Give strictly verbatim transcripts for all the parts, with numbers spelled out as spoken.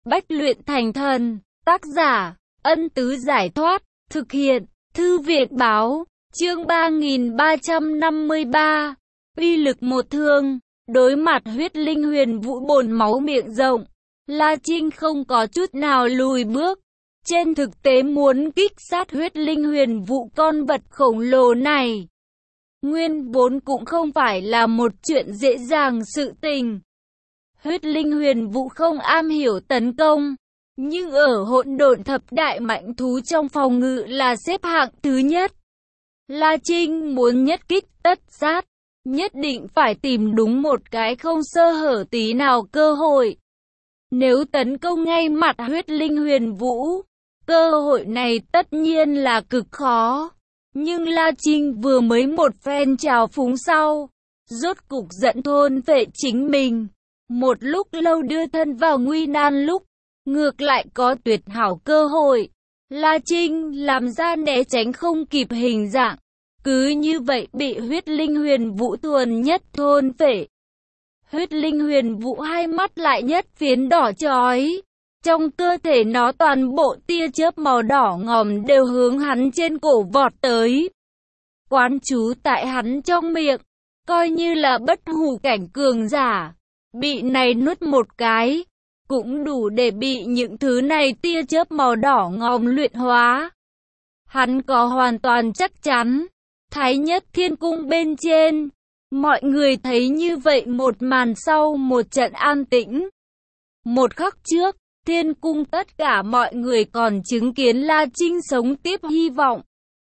Bách luyện thành thần. Tác giả, Ân Tứ Giải Thoát. Thực hiện, Thư viện báo. Chương ba nghìn ba trăm năm mươi ba. Uy lực một thương. Đối mặt huyết linh huyền vũ bồn máu miệng rộng, La Trinh không có chút nào lùi bước. Trên thực tế muốn kích sát huyết linh huyền vũ con vật khổng lồ này, nguyên vốn cũng không phải là một chuyện dễ dàng sự tình. Huyết linh huyền vũ không am hiểu tấn công, nhưng ở hỗn độn thập đại mạnh thú trong phòng ngự là xếp hạng thứ nhất. La Trinh muốn nhất kích tất sát, nhất định phải tìm đúng một cái không sơ hở tí nào cơ hội. Nếu tấn công ngay mặt huyết linh huyền vũ, cơ hội này tất nhiên là cực khó. Nhưng La Trinh vừa mới một phen trào phúng sau, rốt cục giận thôn vệ chính mình. Một lúc lâu đưa thân vào nguy nan lúc, ngược lại có tuyệt hảo cơ hội. La Trinh làm ra né tránh không kịp hình dạng, cứ như vậy bị huyết linh huyền vũ thuần nhất thôn vệ. Huyết linh huyền vũ hai mắt lại nhất phiến đỏ chói. Trong cơ thể nó toàn bộ tia chớp màu đỏ ngòm đều hướng hắn trên cổ vọt tới. Quán chú tại hắn trong miệng, coi như là bất hủ cảnh cường giả, bị này nuốt một cái, cũng đủ để bị những thứ này tia chớp màu đỏ ngòm luyện hóa. Hắn có hoàn toàn chắc chắn, Thái Nhất Thiên Cung bên trên, mọi người thấy như vậy một màn sau một trận an tĩnh. Một khắc trước, Thiên Cung tất cả mọi người còn chứng kiến La Trinh sống tiếp hy vọng.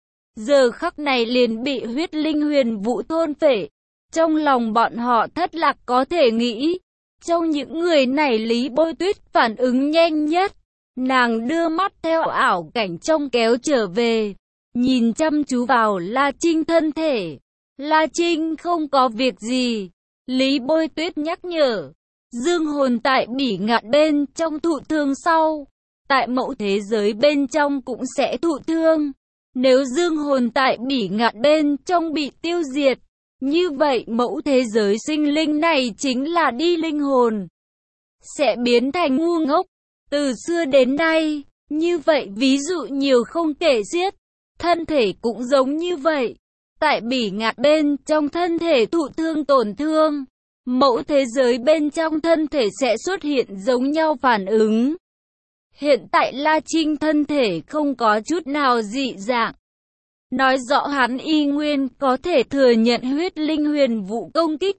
Giờ khắc này liền bị huyết linh huyền vũ thôn phệ. Trong lòng bọn họ thất lạc có thể nghĩ. Trong những người này Lý Bôi Tuyết phản ứng nhanh nhất. Nàng đưa mắt theo ảo cảnh trong kéo trở về, nhìn chăm chú vào La Trinh thân thể. La Trinh không có việc gì. Lý Bôi Tuyết nhắc nhở. Dương hồn tại bỉ ngạn bên trong thụ thương sau, tại mẫu thế giới bên trong cũng sẽ thụ thương. Nếu dương hồn tại bỉ ngạn bên trong bị tiêu diệt, như vậy mẫu thế giới sinh linh này chính là đi linh hồn, sẽ biến thành ngu ngốc. Từ xưa đến nay, như vậy ví dụ nhiều không kể xiết, thân thể cũng giống như vậy. Tại bỉ ngạn bên trong thân thể thụ thương tổn thương, mẫu thế giới bên trong thân thể sẽ xuất hiện giống nhau phản ứng. Hiện tại La Trinh thân thể không có chút nào dị dạng, nói rõ hắn y nguyên có thể thừa nhận huyết linh huyền vũ công kích.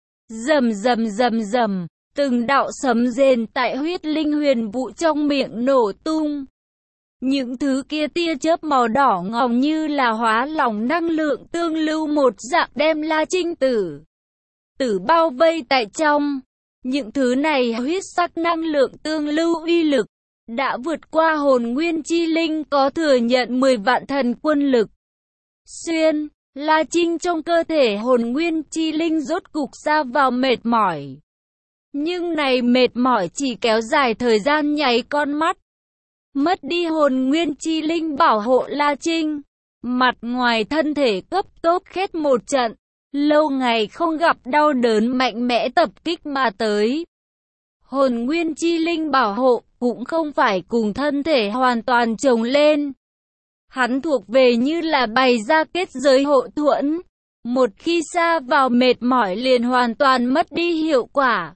Rầm rầm rầm rầm, từng đạo sấm rền tại huyết linh huyền vũ trong miệng nổ tung. Những thứ kia tia chớp màu đỏ ngòm như là hóa lỏng năng lượng tương lưu một dạng đem La Trinh tử tử bao vây tại trong. Những thứ này huyết sắc năng lượng tương lưu uy lực đã vượt qua hồn nguyên chi linh có thừa nhận mười vạn thần quân lực. Xuyên, La Trinh trong cơ thể hồn nguyên chi linh rốt cục ra vào mệt mỏi. Nhưng này mệt mỏi chỉ kéo dài thời gian nháy con mắt. Mất đi hồn nguyên chi linh bảo hộ La Trinh, mặt ngoài thân thể cấp tốc khét một trận. Lâu ngày không gặp đau đớn mạnh mẽ tập kích mà tới. Hồn nguyên chi linh bảo hộ cũng không phải cùng thân thể hoàn toàn chồng lên. Hắn thuộc về như là bày ra kết giới hộ thuẫn. Một khi sa vào mệt mỏi liền hoàn toàn mất đi hiệu quả.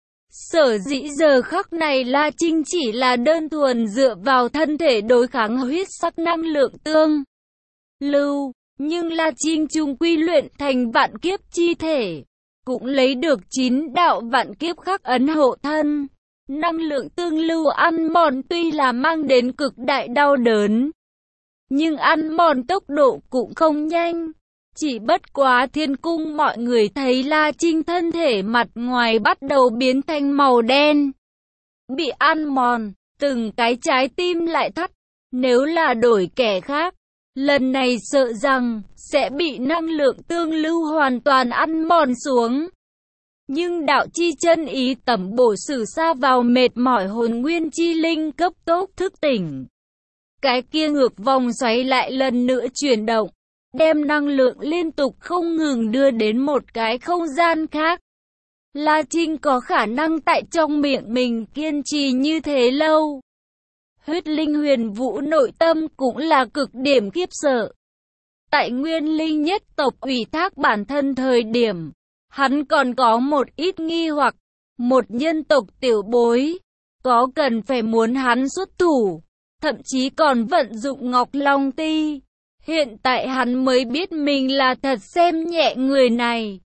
Sở dĩ giờ khắc này La Trinh chỉ là đơn thuần dựa vào thân thể đối kháng huyết sắc năng lượng tương lưu. Nhưng La Trinh chung quy luyện thành vạn kiếp chi thể, cũng lấy được chín đạo vạn kiếp khắc ấn hộ thân. Năng lượng tương lưu ăn mòn tuy là mang đến cực đại đau đớn, nhưng ăn mòn tốc độ cũng không nhanh. Chỉ bất quá Thiên Cung mọi người thấy La Trinh thân thể mặt ngoài bắt đầu biến thành màu đen, bị ăn mòn, từng cái trái tim lại thắt. Nếu là đổi kẻ khác, lần này sợ rằng sẽ bị năng lượng tương lưu hoàn toàn ăn mòn xuống. Nhưng đạo chi chân ý tẩm bổ sử sa vào mệt mỏi hồn nguyên chi linh cấp tốc thức tỉnh. Cái kia ngược vòng xoáy lại lần nữa chuyển động, đem năng lượng liên tục không ngừng đưa đến một cái không gian khác. La Trinh có khả năng tại trong miệng mình kiên trì như thế lâu. Huyết linh huyền vũ nội tâm cũng là cực điểm khiếp sợ. Tại Nguyên Linh nhất tộc ủy thác bản thân thời điểm, hắn còn có một ít nghi hoặc, một nhân tộc tiểu bối, có cần phải muốn hắn xuất thủ, thậm chí còn vận dụng Ngọc Long Ti. Hiện tại hắn mới biết mình là thật xem nhẹ người này.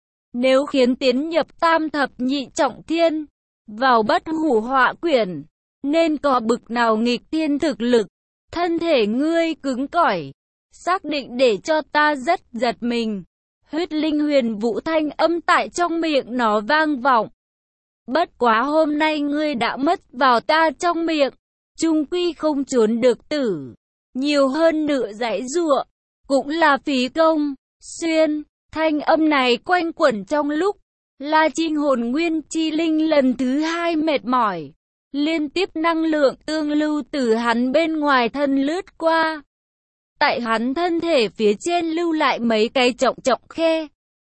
Nếu khiến tiến nhập tam thập nhị trọng thiên, vào bất hủ họa quyển, nên có bực nào nghịch thiên thực lực, thân thể ngươi cứng cỏi, xác định để cho ta rất giật mình. Huyết linh huyền vũ thanh âm tại trong miệng nó vang vọng. Bất quá hôm nay ngươi đã mất vào ta trong miệng, chung quy không trốn được tử. Nhiều hơn nửa giãy giụa, cũng là phí công. Xuyên, thanh âm này quanh quẩn trong lúc La Trinh hồn nguyên chi linh lần thứ hai mệt mỏi. Liên tiếp năng lượng tương lưu từ hắn bên ngoài thân lướt qua. Tại hắn thân thể phía trên lưu lại mấy cái trọng trọng khe.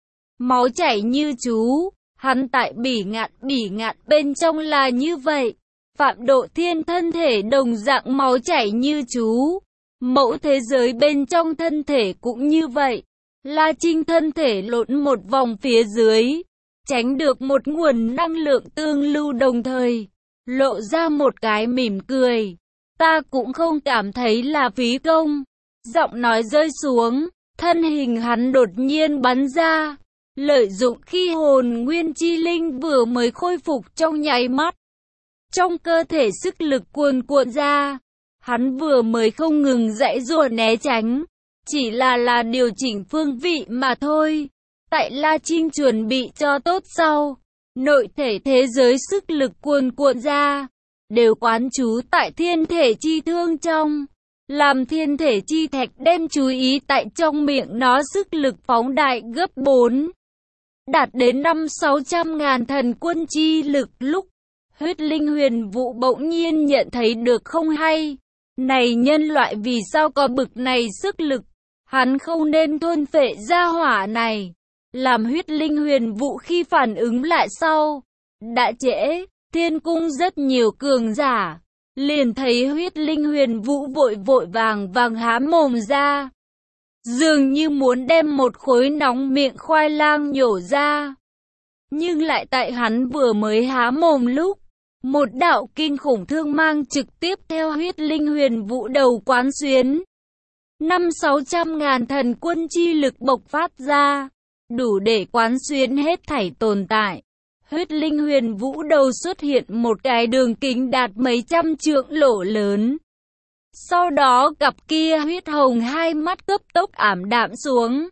Máu chảy như chú, hắn tại bỉ ngạn bỉ ngạn bên trong là như vậy. Phạm Độ Thiên thân thể đồng dạng máu chảy như chú. Mẫu thế giới bên trong thân thể cũng như vậy. La Trinh thân thể lộn một vòng phía dưới, tránh được một nguồn năng lượng tương lưu đồng thời, lộ ra một cái mỉm cười. Ta cũng không cảm thấy là phí công. Giọng nói rơi xuống, thân hình hắn đột nhiên bắn ra, lợi dụng khi hồn nguyên chi linh vừa mới khôi phục trong nháy mắt. Trong cơ thể sức lực cuồn cuộn ra, hắn vừa mới không ngừng giãy giụa né tránh, chỉ là là điều chỉnh phương vị mà thôi. Tại La Trinh chuẩn bị cho tốt sau, nội thể thế giới sức lực cuồn cuộn ra, đều quán trú tại thiên thể chi thương trong, làm thiên thể chi thạch đem chú ý tại trong miệng nó sức lực phóng đại gấp bốn, đạt đến năm sáu trăm ngàn thần quân chi lực. Lúc huyết linh huyền vũ bỗng nhiên nhận thấy được không hay, này nhân loại vì sao có bực này sức lực, hắn không nên thôn phệ gia hỏa này. Làm huyết linh huyền vũ khi phản ứng lại sau, đã trễ. Thiên cung rất nhiều cường giả, liền thấy huyết linh huyền vũ vội vội vàng vàng há mồm ra, dường như muốn đem một khối nóng miệng khoai lang nhổ ra. Nhưng lại tại hắn vừa mới há mồm lúc, một đạo kinh khủng thương mang trực tiếp theo huyết linh huyền vũ đầu quán xuyến. Năm sáu trăm ngàn thần quân chi lực bộc phát ra, đủ để quán xuyến hết thảy tồn tại. Huyết linh huyền vũ đầu xuất hiện một cái đường kính đạt mấy trăm trượng lỗ lớn. Sau đó cặp kia huyết hồng hai mắt cấp tốc ảm đạm xuống.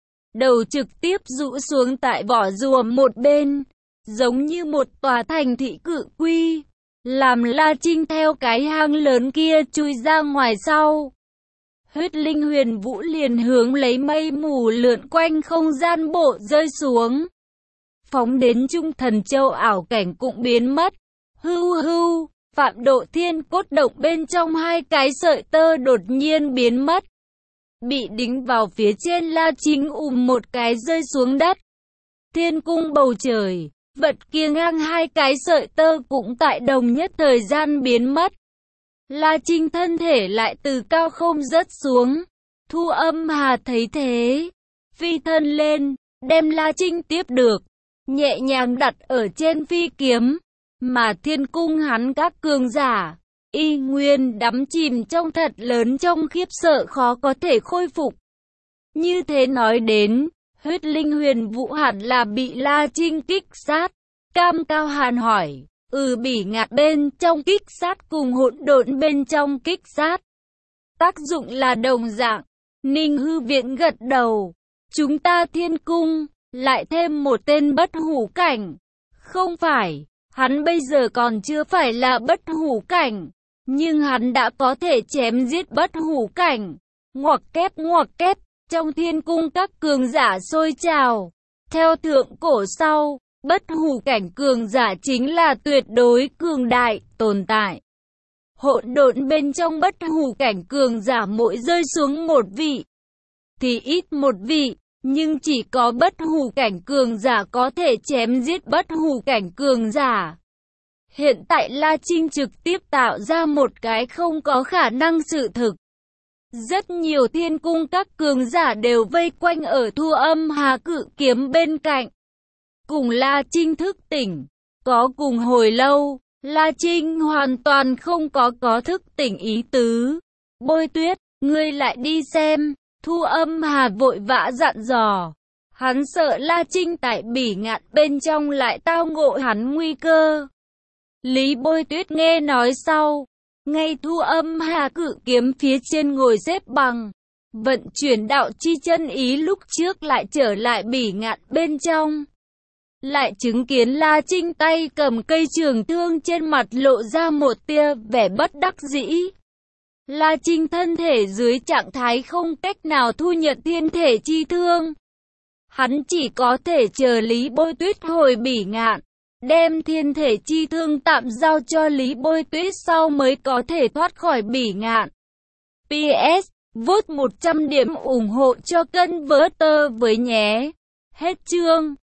Đầu trực tiếp rũ xuống tại vỏ rùa một bên, giống như một tòa thành thị cự quy, làm La Trinh theo cái hang lớn kia chui ra ngoài sau. Huyết linh huyền vũ liền hướng lấy mây mù lượn quanh không gian bộ rơi xuống. Phóng đến Trung Thần Châu ảo cảnh cũng biến mất. Hưu hưu, Phạm Độ Thiên cốt động bên trong hai cái sợi tơ đột nhiên biến mất. Bị đính vào phía trên La Trinh ùm một cái rơi xuống đất. Thiên cung bầu trời, vật kia ngang hai cái sợi tơ cũng tại đồng nhất thời gian biến mất. La Trinh thân thể lại từ cao không rớt xuống. Thu Âm Hà thấy thế, phi thân lên, đem La Trinh tiếp được, nhẹ nhàng đặt ở trên phi kiếm, mà thiên cung hắn các cường giả, y nguyên đắm chìm trong thật lớn trong khiếp sợ khó có thể khôi phục. Như thế nói đến, huyết linh huyền vũ hẳn là bị La Trinh kích sát. Cam Cao Hàn hỏi, ừ bỉ ngạn bên trong kích sát cùng hỗn độn bên trong kích sát, tác dụng là đồng dạng. Ninh Hư Viễn gật đầu, chúng ta thiên cung lại thêm một tên bất hủ cảnh. Không phải, hắn bây giờ còn chưa phải là bất hủ cảnh, nhưng hắn đã có thể chém giết bất hủ cảnh. Ngoặc kép ngoặc kép, trong thiên cung các cường giả sôi trào. Theo thượng cổ sau, bất hủ cảnh cường giả chính là tuyệt đối cường đại tồn tại. Hỗn độn bên trong bất hủ cảnh cường giả mỗi rơi xuống một vị, thì ít một vị, Nhưng chỉ có bất hủ cảnh cường giả có thể chém giết bất hủ cảnh cường giả. Hiện tại La Trinh trực tiếp tạo ra một cái không có khả năng sự thực. Rất nhiều thiên cung các cường giả đều vây quanh ở Thu Âm Hà cự kiếm bên cạnh. Cùng La Trinh thức tỉnh. Có cùng hồi lâu, La Trinh hoàn toàn không có có thức tỉnh ý tứ. Bôi Tuyết, ngươi lại đi xem. Thu Âm Hà vội vã dặn dò. Hắn sợ La Trinh tại Bỉ Ngạn bên trong lại tao ngộ hắn nguy cơ. Lý Bôi Tuyết nghe nói sau. Ngay Thu Âm Hà cự kiếm phía trên ngồi xếp bằng. Vận chuyển đạo chi chân ý lúc trước lại trở lại Bỉ Ngạn bên trong. Lại chứng kiến La Trinh tay cầm cây trường thương, trên mặt lộ ra một tia vẻ bất đắc dĩ. La Trinh thân thể dưới trạng thái không cách nào thu nhận thiên thể chi thương. Hắn chỉ có thể chờ Lý Bôi Tuyết hồi Bỉ Ngạn, đem thiên thể chi thương tạm giao cho Lý Bôi Tuyết sau mới có thể thoát khỏi Bỉ Ngạn. pê ét, vote một trăm điểm ủng hộ cho kênh Vỡ Tơ với nhé. Hết chương.